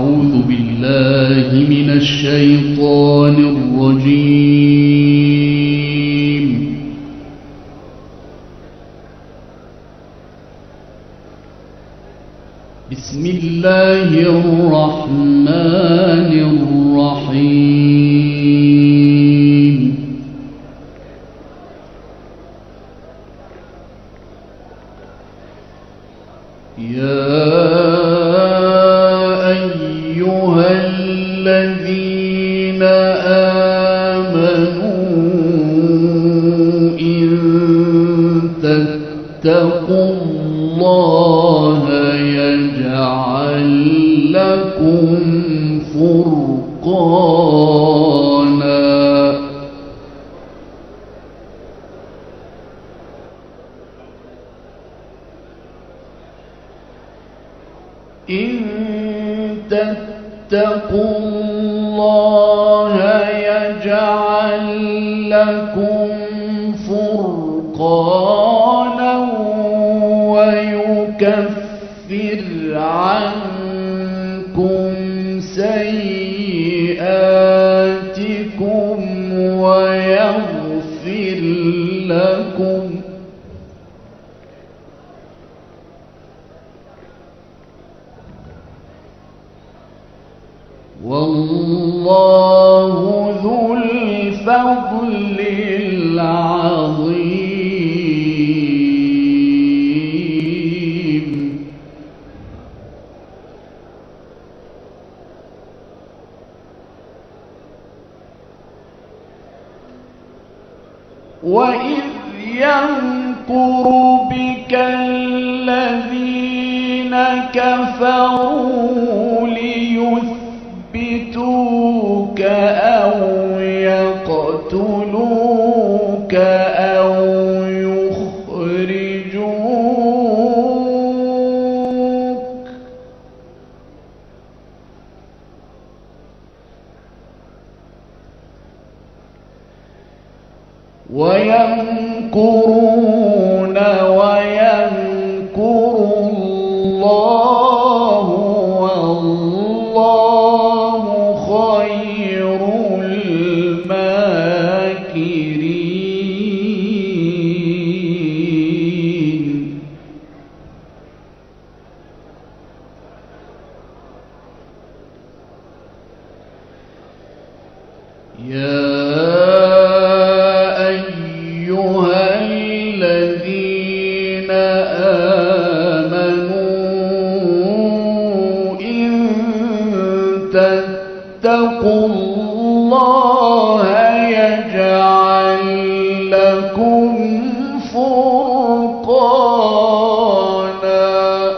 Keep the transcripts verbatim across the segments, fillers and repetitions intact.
أعوذ بالله من الشيطان الرجيم. بسم الله الرحمن الرحيم. يا أيها الذين آمنوا إن تتقوا الله يجعل لكم فرقانا إن تتقوا الله يجعل لكم فرقانا ويكفر عنكم سيئاتكم ويغفر لكم والله ذو الفضل العظيم. وإذ يمكر بك الذين كفروا ليثبتوك أو يقتلوك أو يخرجوك ويمكرون ويمكر الله والله خير الماكرين. يا أيها الذين آمنوا إن تتقوا الله يجعل لكم فرقانا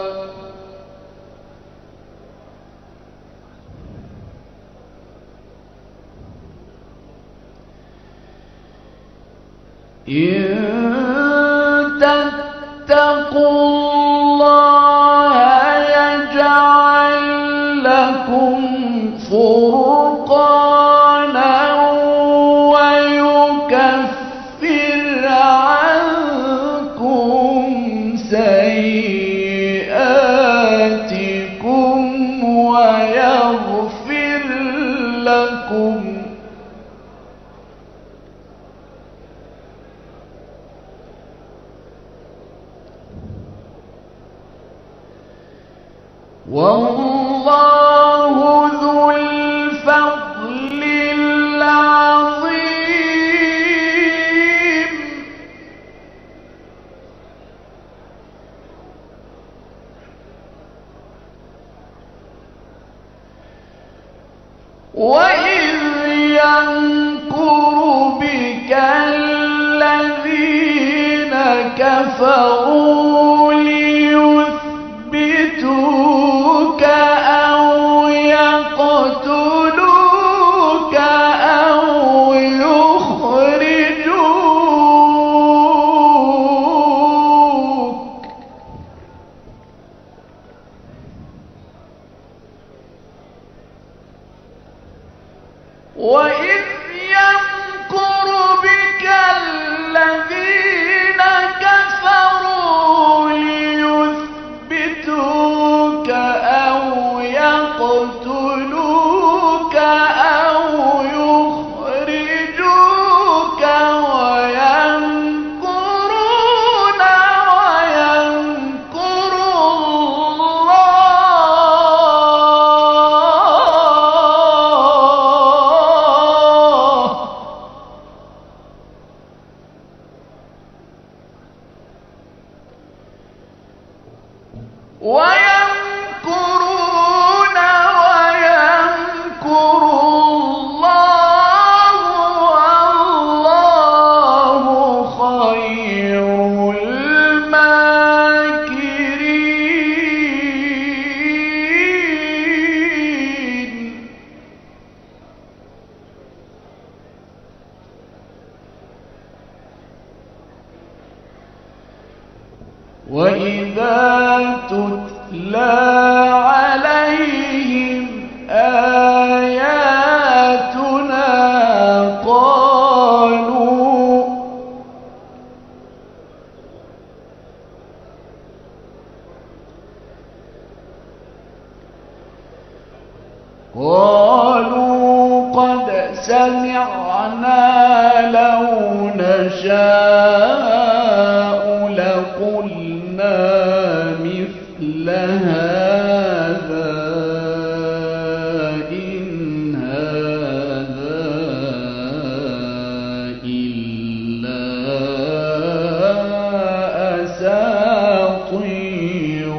إن تتقوا الله يجعل لكم فرقانا ويكفر عنكم سيئاتكم ويغفر لكم والله ذو الفضل العظيم. وإذ يمكر بك الذين كفروا ليثبتوك أو يقتلوك أو يخرجوك وإذ يمكر بك الذين كفروا ليثبتوك أو يقتلوك يقتلوك أو يخرجوك ويمكرون ويمكر الله ويمكرون ويمكر الله والله خير الماكرين. وإذا تتلى عليهم آياتنا قالوا قالوا قد سمعنا لو نشاء لقلنا مثل هذا إن هذا إلا أساطير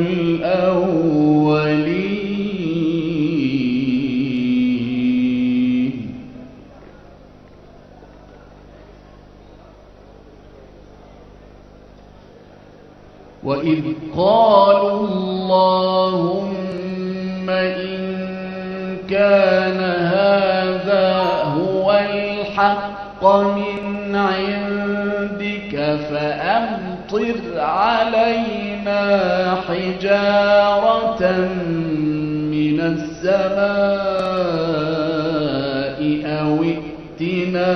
الأولين. وإذ قالوا اللهم إن كان هذا هو الحق من عندك فأمطر علينا حجارة من السماء أو ائتنا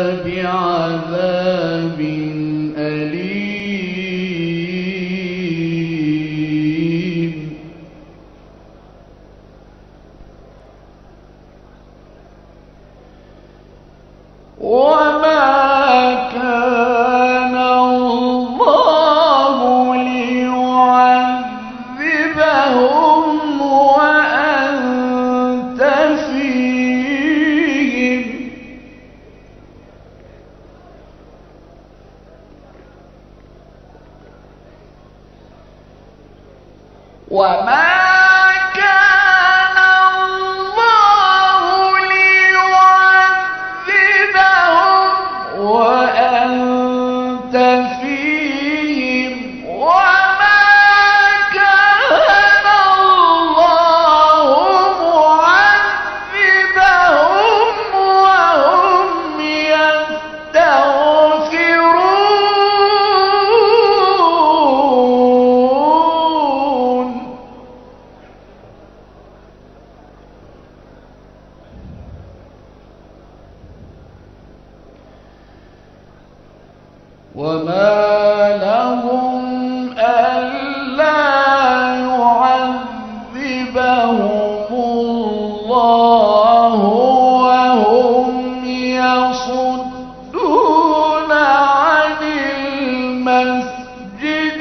بعذاب أليم. وما كان الله ليعذبهم وأنت فيهم وما وأنت فيهم وما كان الله معذبهم وهم يستغفرون. وما لهم ألا يعذبهم الله وهم يصدون عن المسجد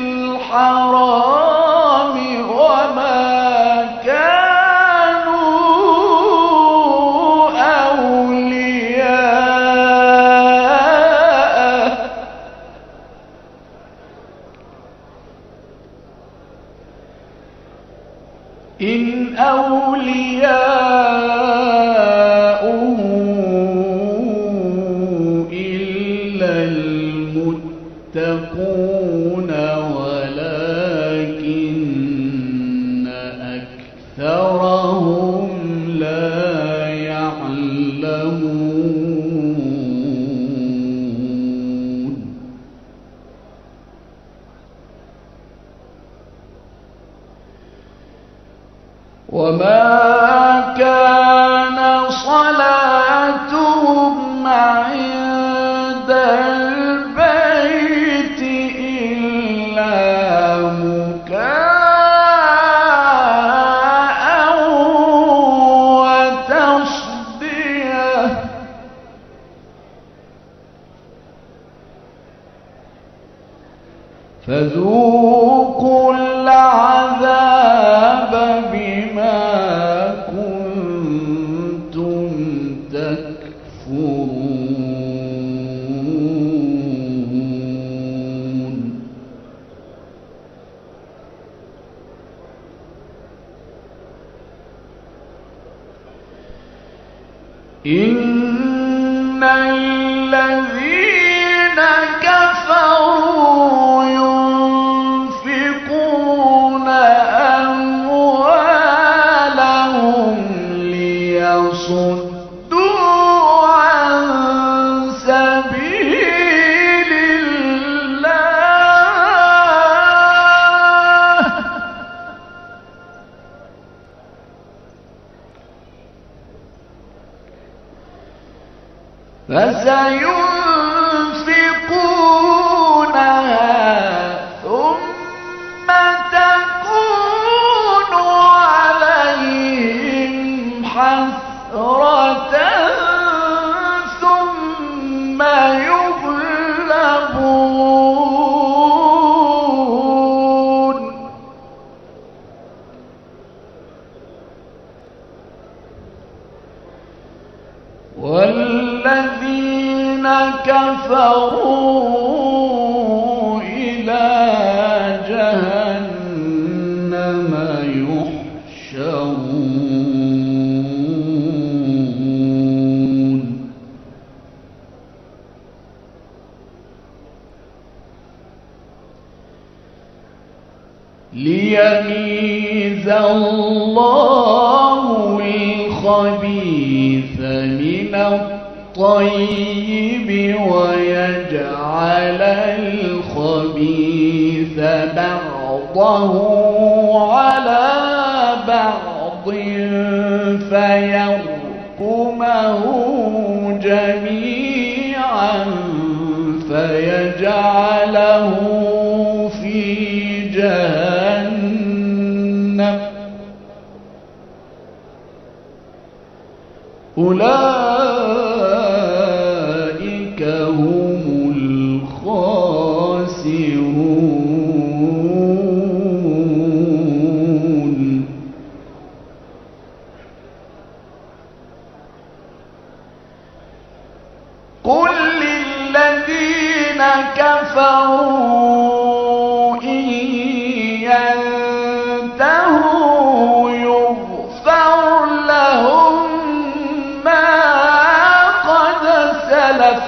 الحرام وما كانوا أولياءه إن أولياؤه إلا المتقون ولكن أكثرهم لا يعلمون. وما كان صلاتهم عند البيت إلا مكاء فذوقوا العذاب بما كنتم تكفرون. إن الذين كفروا ينفقون أموالهم ليصدوا عن سبيل الله فسينفقونها ثم تكون عليهم حسرة ثم يغلبون والذين كفروا إلى جهنم يحشرون. ليميز الله الخبيث من الطيب ويجعل الخبيث بعضه على بعض فيركمه جميعا فيجعله في جهنم أولئك هم الخاسرون. قل للذين كفروا إن ينتهوا يغفر لهم ما قد سلف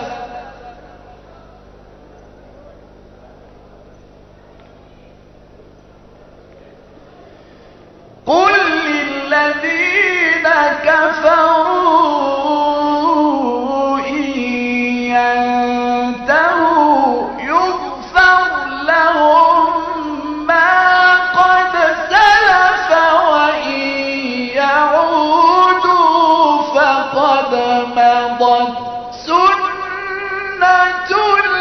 قل للذين كفروا إن ينتهوا يغفر لهم ما قد سلف وإن يعودوا فقد مضت سنة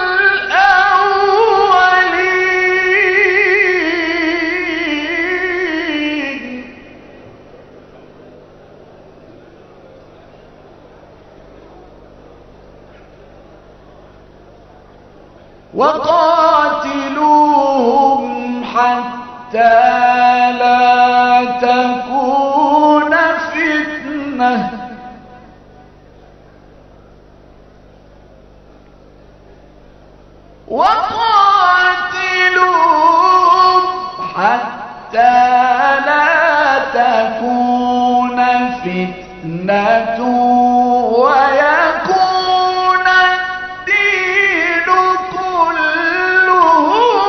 الأولين. وقاتلوهم حتى لا تكون فتنة وقاتلوهم حتى لا تكون فتنة ويكون الدين كله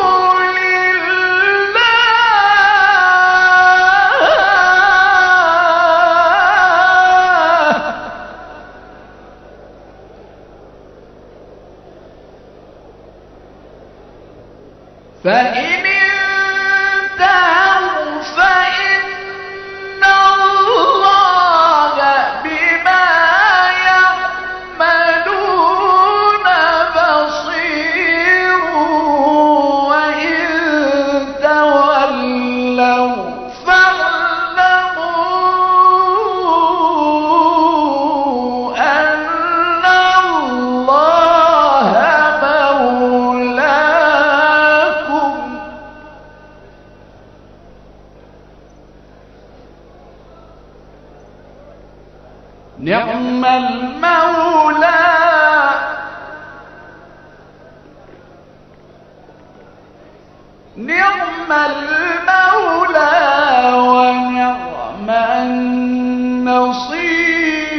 لله. فإن انتهوا فإن الله بما يعملون بصير وإن تولوا فاعلموا أن الله مولاكم نعم المولى نعم المولى ونعم النصير.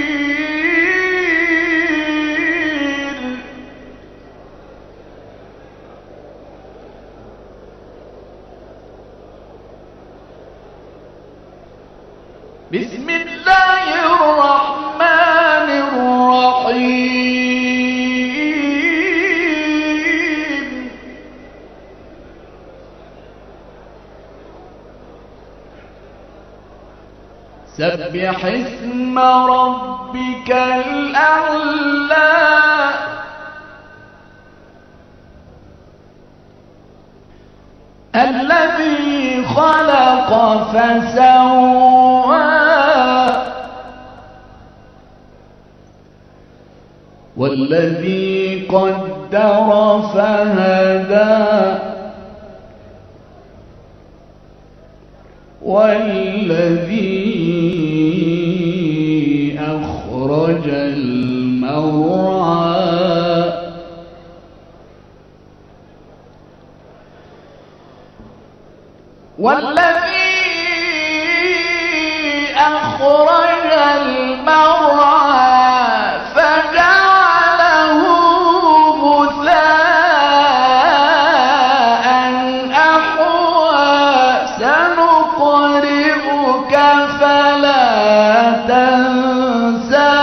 بسم الله الرحمن الرحيم. سبح اسم ربك الأعلى الذي خلق فسوى والذي قدر فهدى والذي أخرج المرعى والذي أخرج المرعى فجعله غثاء أحوى سنقرئك فلا تنسى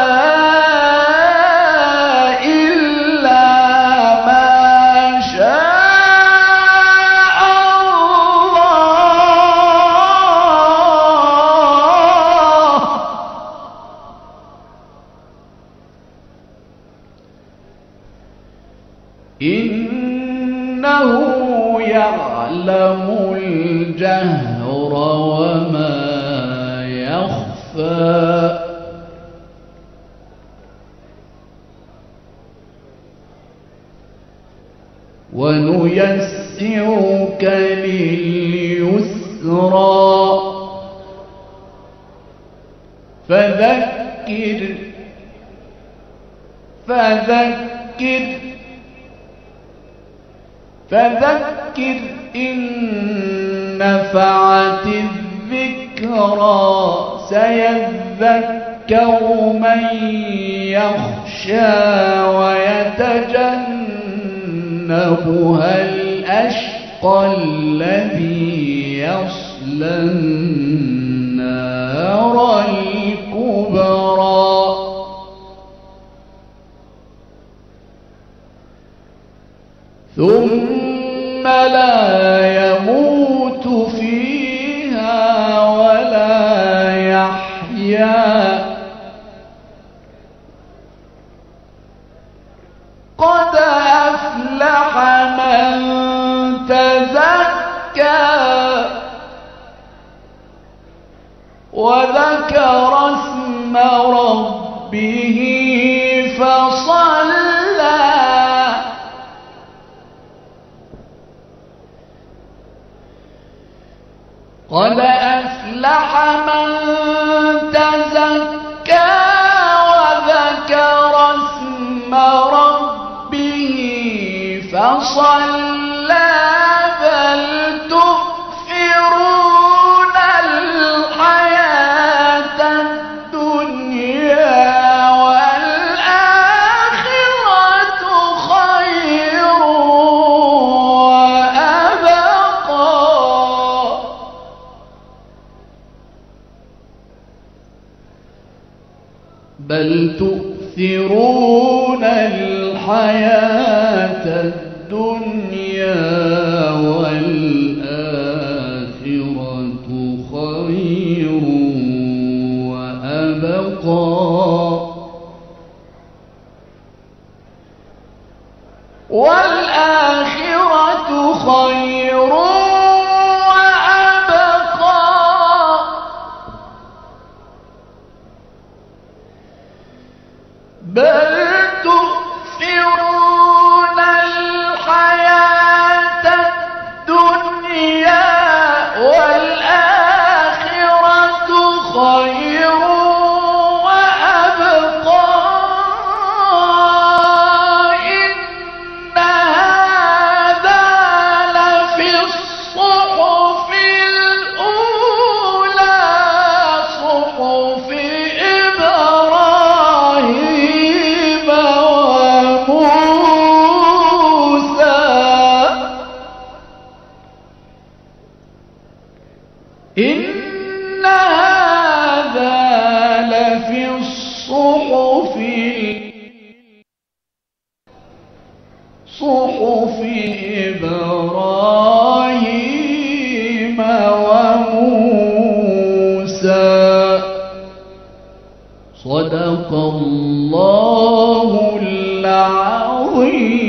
إلا ما شاء الله إنه يعلم الجهر وما يخفى ونيسرك لليسرى فذكر فذكر فذكر إن نفعت الذكرى سيذكر من يخشى ويتجنبها الأشقى الذي يصلى النار الكبرى ثم لا يموت فيها ولا يحيا قد أفلح من تزكى وذكر اسم ربه فصلى قد أفلح من تزكى وذكر اسم ربه فصلى بل تؤثرون الحياة الدنيا والآخرة خير وأبقى بل تؤثرون الحياة الدنيا والآخرة خير وأبقى والآخرة خير وأبقى بل تؤثرون الحياة الدنيا والآخرة خير وأبقى صحف إبراهيم وموسى. صدق الله العظيم.